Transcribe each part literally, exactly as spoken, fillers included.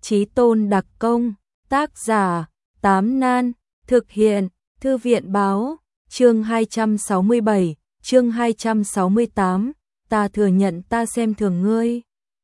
Chí tôn đặc công, tác giả, Tám Nan, thực hiện, Thư viện báo, chương hai trăm sáu mươi bảy, chương hai trăm sáu mươi tám, ta thừa nhận ta xem thường ngươi.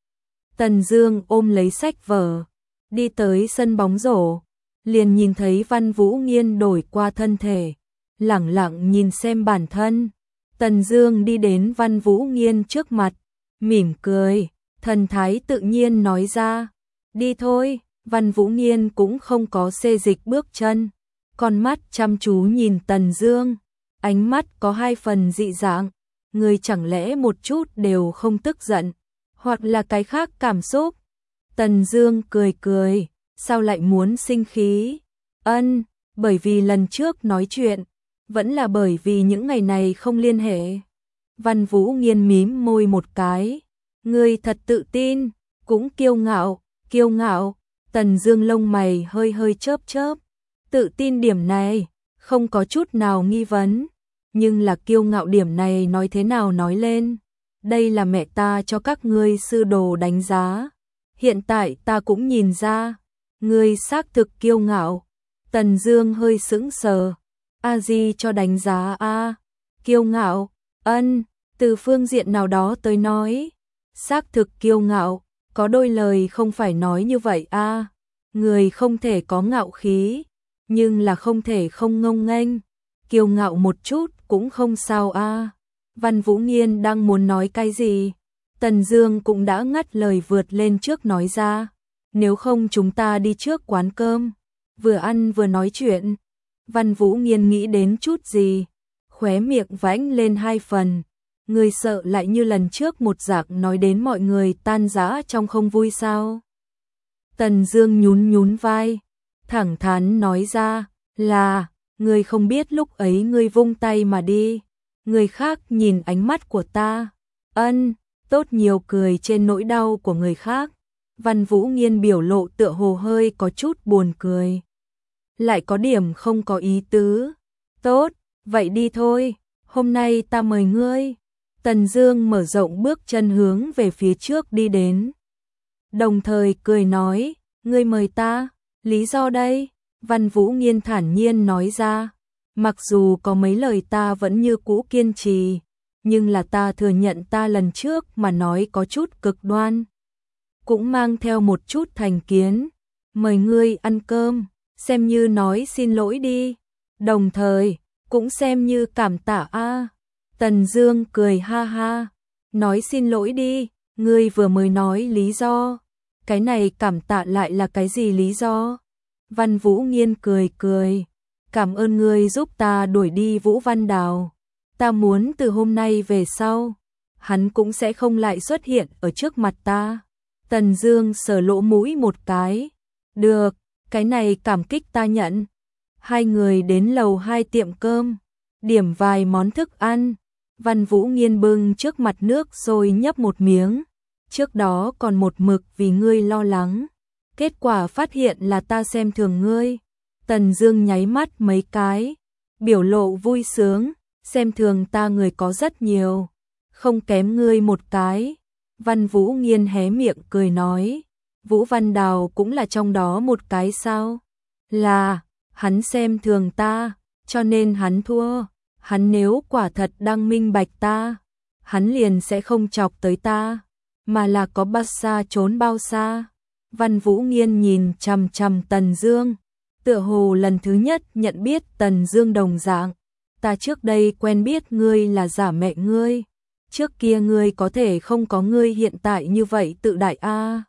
Tần Dương ôm lấy sách vở, đi tới sân bóng rổ, liền nhìn thấy Văn Vũ Nghiên đổi qua thân thể, lẳng lặng nhìn xem bản thân. Tần Dương đi đến Văn Vũ Nghiên trước mặt, mỉm cười, thần thái tự nhiên nói ra, đi thôi. Văn Vũ Nghiên cũng không có xê dịch bước chân, con mắt chăm chú nhìn Tần Dương, ánh mắt có hai phần dị dạng, người chẳng lẽ một chút đều không tức giận, hoặc là cái khác cảm xúc. Tần Dương cười cười, sao lại muốn sinh khí? Ân, bởi vì lần trước nói chuyện, vẫn là bởi vì những ngày này không liên hệ. Văn Vũ Nghiên mím môi một cái, ngươi thật tự tin, cũng kiêu ngạo, kiêu ngạo. Tần Dương lông mày hơi hơi chớp chớp, tự tin điểm này không có chút nào nghi vấn, nhưng là kiêu ngạo điểm này nói thế nào nói lên, đây là mẹ ta cho các ngươi sư đồ đánh giá, hiện tại ta cũng nhìn ra, ngươi xác thực kiêu ngạo. Tần Dương hơi sững sờ, a di cho đánh giá a, kiêu ngạo, ân, từ phương diện nào đó tới nói, xác thực kiêu ngạo. Có đôi lời không phải nói như vậy a, à. Người không thể có ngạo khí, nhưng là không thể không ngông nghênh, kiêu ngạo một chút cũng không sao a. À. Văn Vũ Nghiên đang muốn nói cái gì, Tần Dương cũng đã ngắt lời vượt lên trước nói ra, nếu không chúng ta đi trước quán cơm, vừa ăn vừa nói chuyện. Văn Vũ Nghiên nghĩ đến chút gì, khóe miệng vãnh lên hai phần. Người sợ lại như lần trước một dạng nói đến mọi người tan rã trong không vui sao? Tần Dương nhún nhún vai, thẳng thắn nói ra, là, người không biết lúc ấy ngươi vung tay mà đi, người khác nhìn ánh mắt của ta, ân, tốt nhiều cười trên nỗi đau của người khác. Văn Vũ Nghiên biểu lộ tựa hồ hơi có chút buồn cười, lại có điểm không có ý tứ. Tốt, vậy đi thôi, hôm nay ta mời ngươi. Tần Dương mở rộng bước chân hướng về phía trước đi đến, đồng thời cười nói, ngươi mời ta, lý do đây? Văn Vũ Nghiên thản nhiên nói ra, mặc dù có mấy lời ta vẫn như cũ kiên trì, nhưng là ta thừa nhận ta lần trước mà nói có chút cực đoan, cũng mang theo một chút thành kiến, mời ngươi ăn cơm, xem như nói xin lỗi đi, đồng thời cũng xem như cảm tạ a. Tần Dương cười ha ha, nói xin lỗi đi, ngươi vừa mới nói lý do, cái này cảm tạ lại là cái gì lý do? Văn Vũ Nghiên cười cười, cảm ơn ngươi giúp ta đuổi đi Vũ Văn Đào, ta muốn từ hôm nay về sau, hắn cũng sẽ không lại xuất hiện ở trước mặt ta. Tần Dương sờ lỗ mũi một cái, được, cái này cảm kích ta nhận. Hai người đến lầu hai tiệm cơm, điểm vài món thức ăn. Văn Vũ Nghiên bưng trước mặt nước rồi nhấp một miếng, trước đó còn một mực vì ngươi lo lắng, kết quả phát hiện là ta xem thường ngươi. Tần Dương nháy mắt mấy cái, biểu lộ vui sướng, xem thường ta người có rất nhiều, không kém ngươi một cái. Văn Vũ Nghiên hé miệng cười nói, Vũ Văn Đào cũng là trong đó một cái sao? Là, hắn xem thường ta, cho nên hắn thua. Hắn nếu quả thật đang minh bạch ta, hắn liền sẽ không chọc tới ta, mà là có bao xa trốn bao xa. Văn Vũ Nghiên nhìn chằm chằm Tần Dương, tựa hồ lần thứ nhất nhận biết Tần Dương đồng dạng, ta trước đây quen biết ngươi là giả mẹ ngươi, trước kia ngươi có thể không có ngươi hiện tại như vậy tự đại a. À.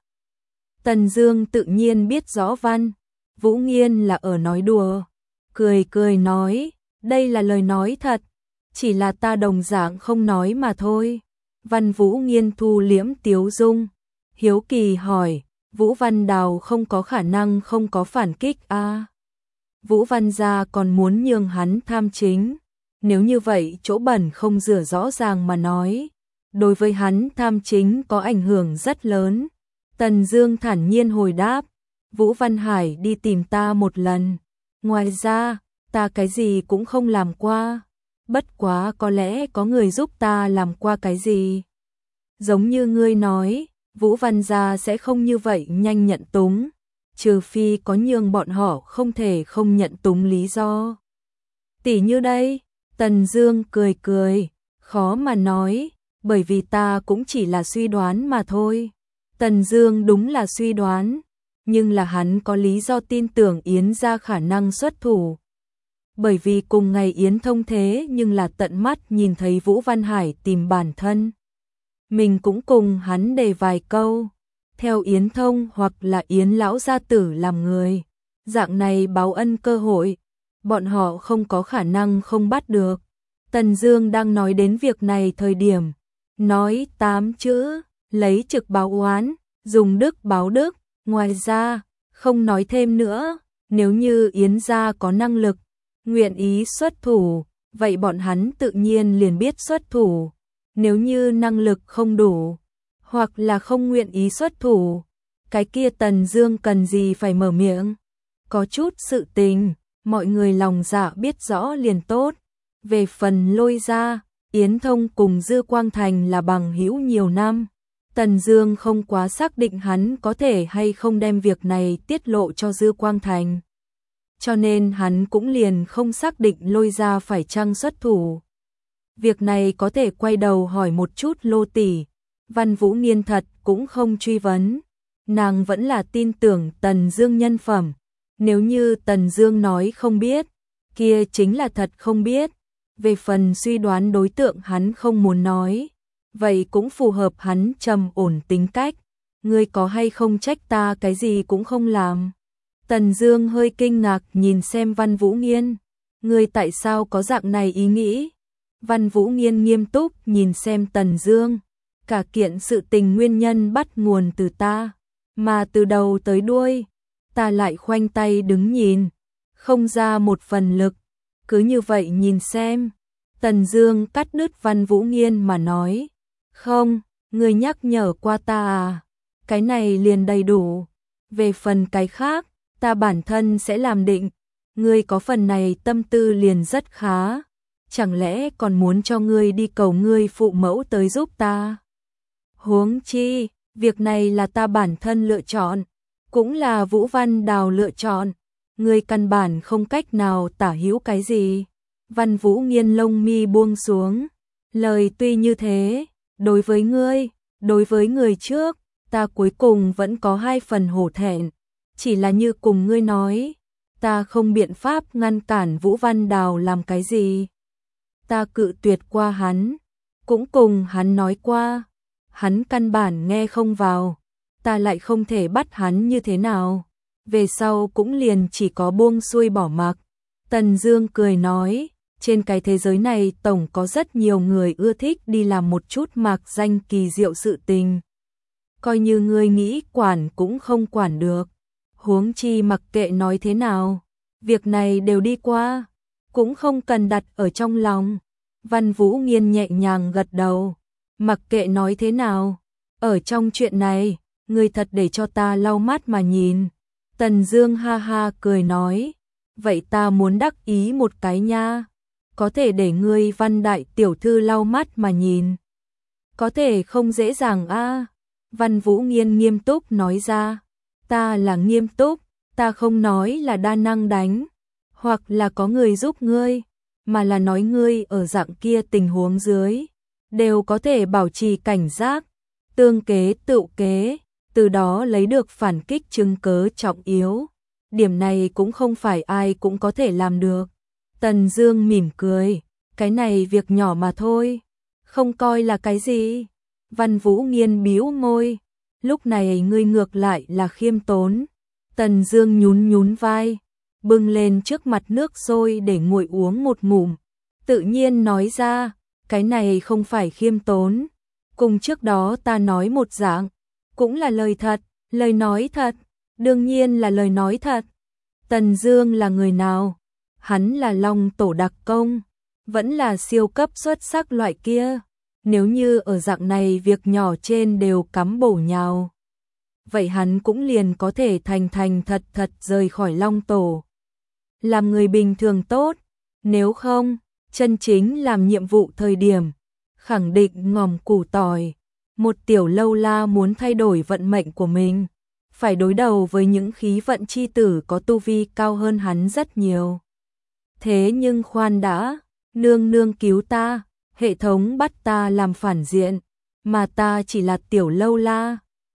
Tần Dương tự nhiên biết rõ Văn Vũ Nghiên là ở nói đùa, cười cười nói, đây là lời nói thật, chỉ là ta đồng dạng không nói mà thôi. Văn Vũ Nghiên thu liễm tiếu dung, hiếu kỳ hỏi, Vũ Văn Đào không có khả năng không có phản kích a? À? Vũ Văn gia còn muốn nhường hắn tham chính, nếu như vậy chỗ bẩn không rửa rõ ràng mà nói, đối với hắn tham chính có ảnh hưởng rất lớn. Tần Dương thản nhiên hồi đáp, Vũ Văn Hải đi tìm ta một lần, ngoài ra ta cái gì cũng không làm qua, bất quá có lẽ có người giúp ta làm qua cái gì. Giống như ngươi nói, Vũ Văn gia sẽ không như vậy nhanh nhận túng, trừ phi có nhường bọn họ không thể không nhận túng lý do. Tỷ như đây, Tần Dương cười cười, khó mà nói, bởi vì ta cũng chỉ là suy đoán mà thôi. Tần Dương đúng là suy đoán, nhưng là hắn có lý do tin tưởng Yến gia khả năng xuất thủ. Bởi vì cùng ngày Yến Thông thế nhưng là tận mắt nhìn thấy Vũ Văn Hải tìm bản thân. Mình cũng cùng hắn đề vài câu, theo Yến Thông hoặc là Yến lão gia tử làm người, dạng này báo ân cơ hội, bọn họ không có khả năng không bắt được. Tần Dương đang nói đến việc này thời điểm, nói tám chữ, lấy trực báo oán, dùng đức báo đức, ngoài ra, không nói thêm nữa, nếu như Yến gia có năng lực, nguyện ý xuất thủ, vậy bọn hắn tự nhiên liền biết xuất thủ. Nếu như năng lực không đủ, hoặc là không nguyện ý xuất thủ, cái kia Tần Dương cần gì phải mở miệng. Có chút sự tình, mọi người lòng dạ biết rõ liền tốt. Về phần Lôi gia, Yến Thông cùng Dư Quang Thành là bằng hữu nhiều năm. Tần Dương không quá xác định hắn có thể hay không đem việc này tiết lộ cho Dư Quang Thành. Cho nên hắn cũng liền không xác định Lôi gia phải chăng xuất thủ. Việc này có thể quay đầu hỏi một chút Lô tỷ. Văn Vũ Nghiên thật cũng không truy vấn. Nàng vẫn là tin tưởng Tần Dương nhân phẩm. Nếu như Tần Dương nói không biết, kia chính là thật không biết. Về phần suy đoán đối tượng hắn không muốn nói, vậy cũng phù hợp hắn trầm ổn tính cách. Ngươi có hay không trách ta cái gì cũng không làm. Tần Dương hơi kinh ngạc nhìn xem Văn Vũ Nghiên. Ngươi tại sao có dạng này ý nghĩ? Văn Vũ Nghiên nghiêm túc nhìn xem Tần Dương. Cả kiện sự tình nguyên nhân bắt nguồn từ ta, mà từ đầu tới đuôi, ta lại khoanh tay đứng nhìn, không ra một phần lực. Cứ như vậy nhìn xem. Tần Dương cắt đứt Văn Vũ Nghiên mà nói. Không, ngươi nhắc nhở qua ta à? Cái này liền đầy đủ. Về phần cái khác, ta bản thân sẽ làm định. Ngươi có phần này tâm tư liền rất khá. Chẳng lẽ còn muốn cho ngươi đi cầu ngươi phụ mẫu tới giúp ta? Huống chi, việc này là ta bản thân lựa chọn, cũng là Vũ Văn Đào lựa chọn. Ngươi căn bản không cách nào tả hữu cái gì. Văn Vũ Nghiên lông mi buông xuống. Lời tuy như thế, đối với ngươi, đối với người trước, ta cuối cùng vẫn có hai phần hổ thẹn. Chỉ là như cùng ngươi nói, ta không biện pháp ngăn cản Vũ Văn Đào làm cái gì. Ta cự tuyệt qua hắn, cũng cùng hắn nói qua, hắn căn bản nghe không vào, ta lại không thể bắt hắn như thế nào. Về sau cũng liền chỉ có buông xuôi bỏ mặc. Tần Dương cười nói, trên cái thế giới này tổng có rất nhiều người ưa thích đi làm một chút mạc danh kỳ diệu sự tình. Coi như ngươi nghĩ quản cũng không quản được. Huống chi mặc kệ nói thế nào, việc này đều đi qua, cũng không cần đặt ở trong lòng. Văn Vũ Nghiên nhẹ nhàng gật đầu. Mặc kệ nói thế nào, ở trong chuyện này, ngươi thật để cho ta lau mắt mà nhìn. Tần Dương ha ha cười nói, vậy ta muốn đắc ý một cái nha. Có thể để ngươi Văn đại tiểu thư lau mắt mà nhìn. Có thể không dễ dàng a. À. Văn Vũ Nghiên nghiêm túc nói ra, ta là nghiêm túc, ta không nói là đa năng đánh, hoặc là có người giúp ngươi, mà là nói ngươi ở dạng kia tình huống dưới, đều có thể bảo trì cảnh giác, tương kế tự kế, từ đó lấy được phản kích chứng cớ trọng yếu. Điểm này cũng không phải ai cũng có thể làm được. Tần Dương mỉm cười, cái này việc nhỏ mà thôi, không coi là cái gì. Văn Vũ Nghiên bĩu môi, lúc này ngươi ngược lại là khiêm tốn. Tần Dương nhún nhún vai, bưng lên trước mặt nước sôi để nguội uống một ngụm, tự nhiên nói ra, cái này không phải khiêm tốn, cùng trước đó ta nói một dạng, cũng là lời thật, lời nói thật, đương nhiên là lời nói thật. Tần Dương là người nào? Hắn là Long tổ đặc công, vẫn là siêu cấp xuất sắc loại kia. Nếu như ở dạng này việc nhỏ trên đều cắm bổ nhào, vậy hắn cũng liền có thể thành thành thật thật rời khỏi Long tổ, làm người bình thường tốt. Nếu không, chân chính làm nhiệm vụ thời điểm, khẳng định ngòm củ tỏi. Một tiểu lâu la muốn thay đổi vận mệnh của mình, phải đối đầu với những khí vận chi tử có tu vi cao hơn hắn rất nhiều. Thế nhưng khoan đã, nương nương cứu ta, hệ thống bắt ta làm phản diện, mà ta chỉ là tiểu lâu la.